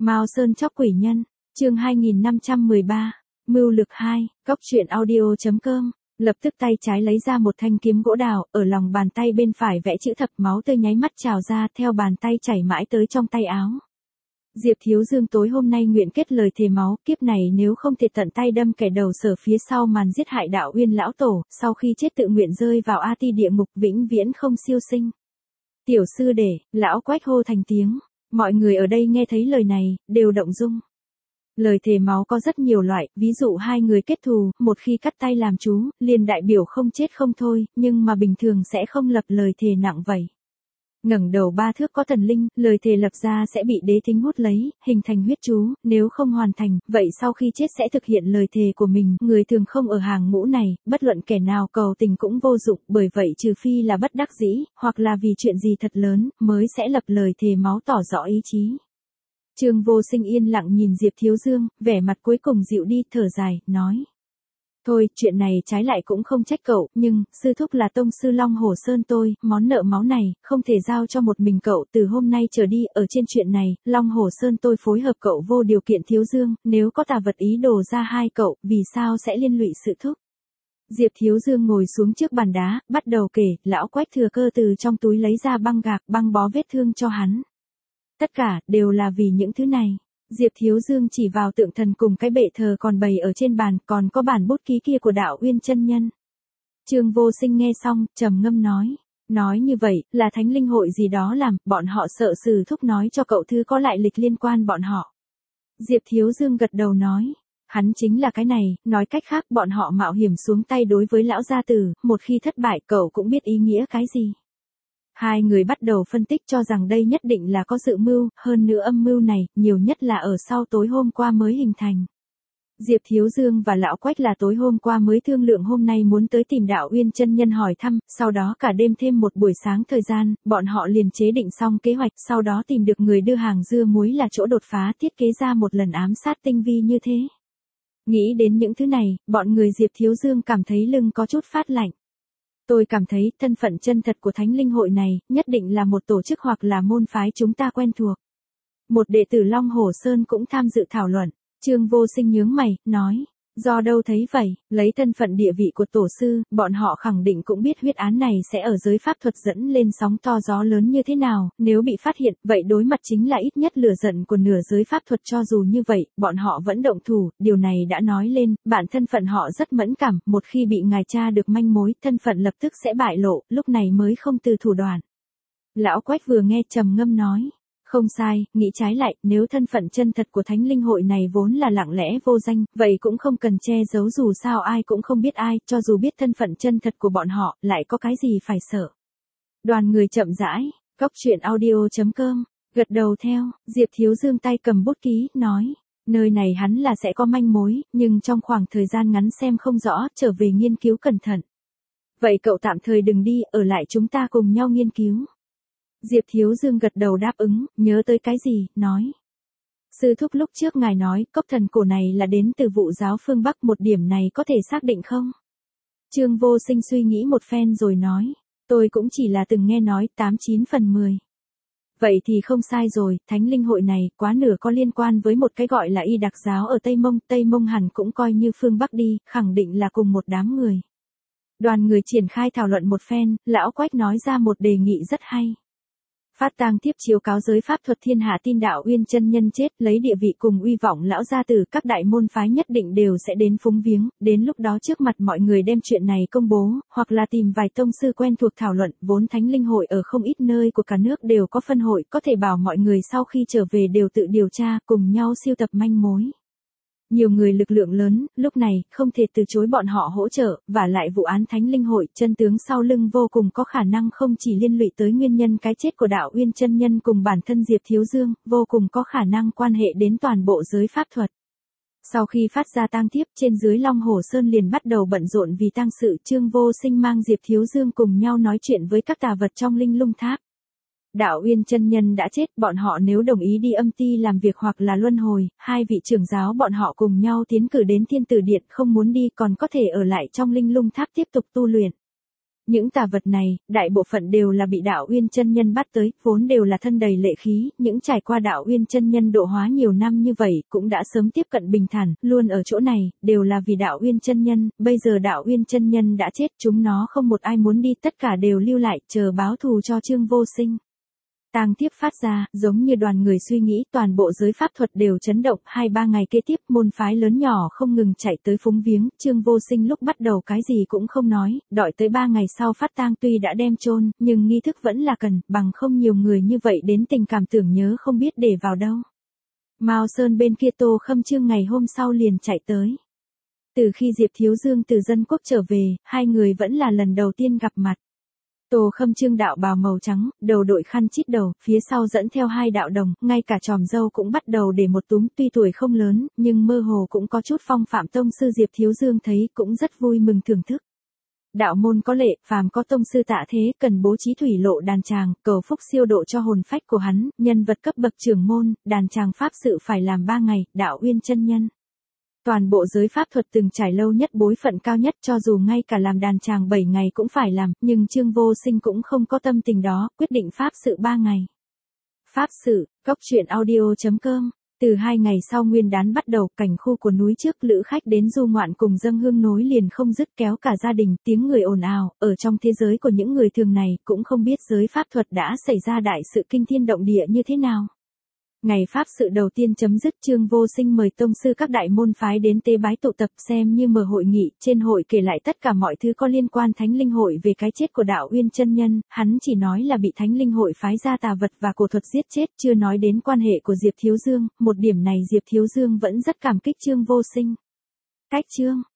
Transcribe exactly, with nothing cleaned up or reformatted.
Mao Sơn chóc quỷ nhân, chương hai nghìn năm trăm mười ba, mưu lược hai, cóc truyện audio chấm com. Lập tức tay trái lấy ra một thanh kiếm gỗ đào, ở lòng bàn tay bên phải vẽ chữ thập, máu tươi nháy mắt trào ra theo bàn tay chảy mãi tới trong tay áo. Diệp Thiếu Dương tối hôm nay nguyện kết lời thề máu, kiếp này nếu không thể tận tay đâm kẻ đầu sở phía sau màn giết hại Đạo Uyên lão tổ, sau khi chết tự nguyện rơi vào A Ti địa ngục vĩnh viễn không siêu sinh. Tiểu sư đệ, lão Quách hô thành tiếng, mọi người ở đây nghe thấy lời này, đều động dung. Lời thề máu có rất nhiều loại, ví dụ hai người kết thù, một khi cắt tay làm chú, liền đại biểu không chết không thôi, nhưng mà bình thường sẽ không lập lời thề nặng vậy. Ngẩng đầu ba thước có thần linh, lời thề lập ra sẽ bị đế thính hút lấy, hình thành huyết chú, nếu không hoàn thành, vậy sau khi chết sẽ thực hiện lời thề của mình, người thường không ở hàng ngũ này, bất luận kẻ nào cầu tình cũng vô dụng, bởi vậy trừ phi là bất đắc dĩ, hoặc là vì chuyện gì thật lớn, mới sẽ lập lời thề máu tỏ rõ ý chí. Trương Vô Sinh yên lặng nhìn Diệp Thiếu Dương, vẻ mặt cuối cùng dịu đi, thở dài, nói. Thôi, chuyện này trái lại cũng không trách cậu, nhưng, sư thúc là tông sư Long Hổ Sơn tôi, món nợ máu này, không thể giao cho một mình cậu, từ hôm nay trở đi, ở trên chuyện này, Long Hổ Sơn tôi phối hợp cậu vô điều kiện Thiếu Dương, nếu có tà vật ý đồ ra hai cậu, vì sao sẽ liên lụy sự thúc. Diệp Thiếu Dương ngồi xuống trước bàn đá, bắt đầu kể, lão Quách thừa cơ từ trong túi lấy ra băng gạc, băng bó vết thương cho hắn. Tất cả, đều là vì những thứ này. Diệp Thiếu Dương chỉ vào tượng thần cùng cái bệ thờ còn bày ở trên bàn, còn có bản bút ký kia của Đạo Uyên chân nhân. Trương Vô Sinh nghe xong, trầm ngâm nói. Nói như vậy, là thánh linh hội gì đó làm, bọn họ sợ sư thúc nói cho cậu thư có lại lịch liên quan bọn họ. Diệp Thiếu Dương gật đầu nói. Hắn chính là cái này, nói cách khác bọn họ mạo hiểm xuống tay đối với lão gia tử, một khi thất bại cậu cũng biết ý nghĩa cái gì. Hai người bắt đầu phân tích cho rằng đây nhất định là có dự mưu, hơn nữa âm mưu này, nhiều nhất là ở sau tối hôm qua mới hình thành. Diệp Thiếu Dương và lão Quách là tối hôm qua mới thương lượng hôm nay muốn tới tìm Đạo Uyên chân nhân hỏi thăm, sau đó cả đêm thêm một buổi sáng thời gian, bọn họ liền chế định xong kế hoạch, sau đó tìm được người đưa hàng dưa muối là chỗ đột phá, thiết kế ra một lần ám sát tinh vi như thế. Nghĩ đến những thứ này, bọn người Diệp Thiếu Dương cảm thấy lưng có chút phát lạnh. Tôi cảm thấy thân phận chân thật của thánh linh hội này, nhất định là một tổ chức hoặc là môn phái chúng ta quen thuộc. Một đệ tử Long Hổ Sơn cũng tham dự thảo luận, Trương Vô Sinh nhướng mày, nói, do đâu thấy vậy, lấy thân phận địa vị của tổ sư, bọn họ khẳng định cũng biết huyết án này sẽ ở giới pháp thuật dẫn lên sóng to gió lớn như thế nào, nếu bị phát hiện, vậy đối mặt chính là ít nhất lửa giận của nửa giới pháp thuật, cho dù như vậy, bọn họ vẫn động thủ, điều này đã nói lên, bản thân phận họ rất mẫn cảm, một khi bị ngài tra được manh mối, thân phận lập tức sẽ bại lộ, lúc này mới không từ thủ đoạn. Lão Quách vừa nghe trầm ngâm nói. Không sai, nghĩ trái lại, nếu thân phận chân thật của thánh linh hội này vốn là lặng lẽ vô danh, vậy cũng không cần che giấu, dù sao ai cũng không biết ai, cho dù biết thân phận chân thật của bọn họ, lại có cái gì phải sợ. Đoàn người chậm rãi, cóc truyện audio chấm com, gật đầu theo, Diệp Thiếu Dương tay cầm bút ký, nói, nơi này hắn là sẽ có manh mối, nhưng trong khoảng thời gian ngắn xem không rõ, trở về nghiên cứu cẩn thận. Vậy cậu tạm thời đừng đi, ở lại chúng ta cùng nhau nghiên cứu. Diệp Thiếu Dương gật đầu đáp ứng, nhớ tới cái gì, nói. Sư thúc lúc trước ngài nói, cốc thần cổ này là đến từ vụ giáo phương Bắc, một điểm này có thể xác định không? Trương Vô Sinh suy nghĩ một phen rồi nói, tôi cũng chỉ là từng nghe nói, tám chín phần mười. Vậy thì không sai rồi, thánh linh hội này, quá nửa có liên quan với một cái gọi là y đặc giáo ở Tây Mông, Tây Mông hẳn cũng coi như phương Bắc đi, khẳng định là cùng một đám người. Đoàn người triển khai thảo luận một phen, lão Quách nói ra một đề nghị rất hay. Phát tang thiếp chiếu cáo giới pháp thuật thiên hạ tin Đạo Uyên chân nhân chết, lấy địa vị cùng uy vọng lão gia tử, các đại môn phái nhất định đều sẽ đến phúng viếng, đến lúc đó trước mặt mọi người đem chuyện này công bố, hoặc là tìm vài tông sư quen thuộc thảo luận, vốn thánh linh hội ở không ít nơi của cả nước đều có phân hội, có thể bảo mọi người sau khi trở về đều tự điều tra, cùng nhau siêu tập manh mối. Nhiều người lực lượng lớn, lúc này, không thể từ chối bọn họ hỗ trợ, và lại vụ án thánh linh hội, chân tướng sau lưng vô cùng có khả năng không chỉ liên lụy tới nguyên nhân cái chết của Đạo Uyên chân nhân cùng bản thân Diệp Thiếu Dương, vô cùng có khả năng quan hệ đến toàn bộ giới pháp thuật. Sau khi phát ra tang thiếp, trên dưới Long Hổ Sơn liền bắt đầu bận rộn vì tang sự, Trương Vô Sinh mang Diệp Thiếu Dương cùng nhau nói chuyện với các tà vật trong linh lung tháp. Đạo Uyên chân nhân đã chết, bọn họ nếu đồng ý đi âm ti làm việc hoặc là luân hồi, hai vị trưởng giáo bọn họ cùng nhau tiến cử đến Thiên Tử Điện, không muốn đi còn có thể ở lại trong linh lung tháp tiếp tục tu luyện. Những tà vật này, đại bộ phận đều là bị Đạo Uyên chân nhân bắt tới, vốn đều là thân đầy lệ khí, những trải qua Đạo Uyên chân nhân độ hóa nhiều năm như vậy, cũng đã sớm tiếp cận bình thản, luôn ở chỗ này, đều là vì Đạo Uyên chân nhân, bây giờ Đạo Uyên chân nhân đã chết, chúng nó không một ai muốn đi, tất cả đều lưu lại, chờ báo thù cho Trương Vô Sinh. Tang tiếp phát ra, giống như đoàn người suy nghĩ, toàn bộ giới pháp thuật đều chấn động, hai ba ngày kế tiếp, môn phái lớn nhỏ không ngừng chạy tới phúng viếng, Trương Vô Sinh lúc bắt đầu cái gì cũng không nói, đợi tới ba ngày sau phát tang tuy đã đem chôn, nhưng nghi thức vẫn là cần, bằng không nhiều người như vậy đến tình cảm tưởng nhớ không biết để vào đâu. Mao Sơn bên kia Tô Khâm Trương ngày hôm sau liền chạy tới. Từ khi Diệp Thiếu Dương từ dân quốc trở về, hai người vẫn là lần đầu tiên gặp mặt. Tô Khâm Trương đạo bào màu trắng, đầu đội khăn chít đầu, phía sau dẫn theo hai đạo đồng, ngay cả tròm râu cũng bắt đầu để một túm, tuy tuổi không lớn, nhưng mơ hồ cũng có chút phong phạm. Tông sư Diệp Thiếu Dương thấy cũng rất vui mừng thưởng thức. Đạo môn có lệ, phàm có tông sư tạ thế, cần bố trí thủy lộ đàn tràng, cầu phúc siêu độ cho hồn phách của hắn, nhân vật cấp bậc trưởng môn, đàn tràng pháp sự phải làm ba ngày, Đạo Uyên chân nhân. Toàn bộ giới pháp thuật từng trải lâu nhất bối phận cao nhất, cho dù ngay cả làm đàn tràng bảy ngày cũng phải làm, nhưng Trương Vô Sinh cũng không có tâm tình đó, quyết định pháp sự ba ngày. Pháp sự, Cốc Truyện Audio chấm com. Từ hai ngày sau nguyên đán bắt đầu, cảnh khu của núi trước lữ khách đến du ngoạn cùng dâng hương nối liền không dứt, kéo cả gia đình, tiếng người ồn ào, ở trong thế giới của những người thường này, cũng không biết giới pháp thuật đã xảy ra đại sự kinh thiên động địa như thế nào. Ngày pháp sự đầu tiên chấm dứt, Trương Vô Sinh mời tông sư các đại môn phái đến tế bái tụ tập, xem như mở hội nghị, trên hội kể lại tất cả mọi thứ có liên quan Thánh Linh Hội về cái chết của Đạo Uyên chân nhân, hắn chỉ nói là bị Thánh Linh Hội phái ra tà vật và cổ thuật giết chết, chưa nói đến quan hệ của Diệp Thiếu Dương, một điểm này Diệp Thiếu Dương vẫn rất cảm kích Trương Vô Sinh. Cách chương